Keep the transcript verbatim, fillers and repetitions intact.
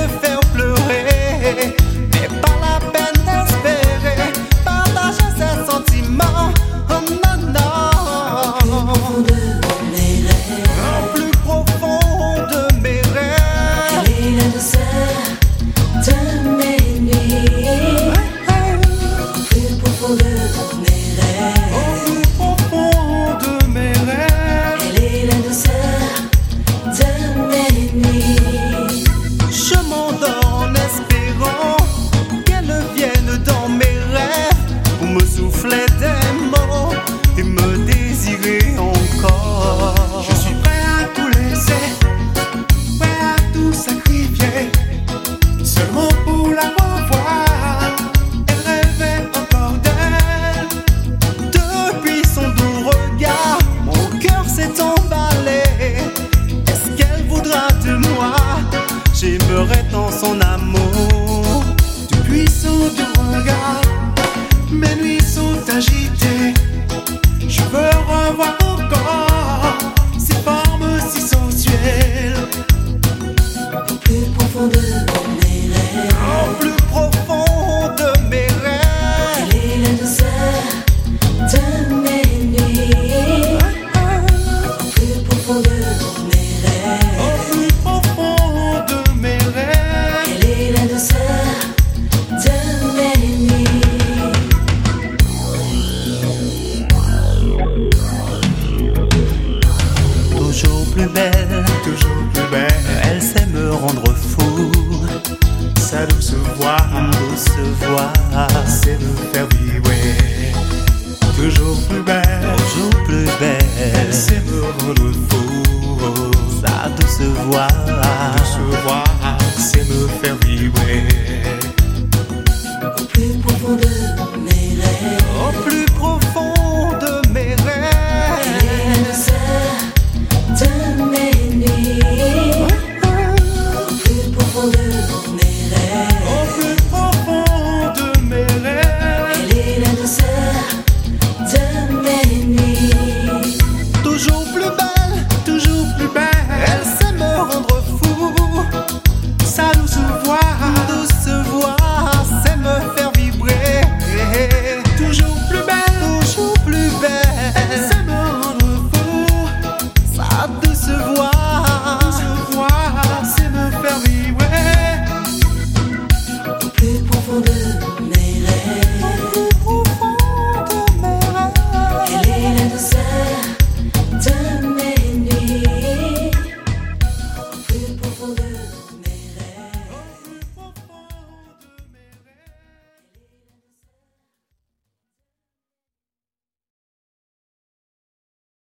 faire pleurer, mais pas la peine d'espérer partager ses sentiments. Oh non, non. Au plus profond de mes rêves, elle est la douceur de mes nuits. Au plus profond de mes rêves, au plus profond de mes rêves, elle est la douceur de mes nuits. je m'endors en espérant qu'elle vienne dans mes rêves pour me souffler des mots et me désirer encore. Je suis prêt à tout laisser, prêt à tout sacrifier, seulement pour la revoir. Elle rêvait encore d'elle. Depuis son doux regard, mon cœur s'est emballé. Est-ce qu'elle voudra de moi? J'aimerais tant son amour. Depuis son doux regard, mes nuits sont agitées. Je veux revoir encore ses formes si sensuelles. Au plus profond de mes rêves, Au plus profond de mes rêves, elle est la douceur de mes nuits. Au plus profond de mes rêves, au plus profond de mes rêves, elle est la douceur de mes nuits. toujours plus belle, toujours plus belle. Elle sait me rendre fou. Sa douce voix, douce voix, sait me faire vibrer. Toujours plus belle, toujours plus belle. Elle sait me rendre fou. Sa douce voix, douce voix, sait me faire vibrer. Au plus profond de mes rêves, Au plus profond de mes rêves, elle est la douceur de mes nuits. Au plus profond de mes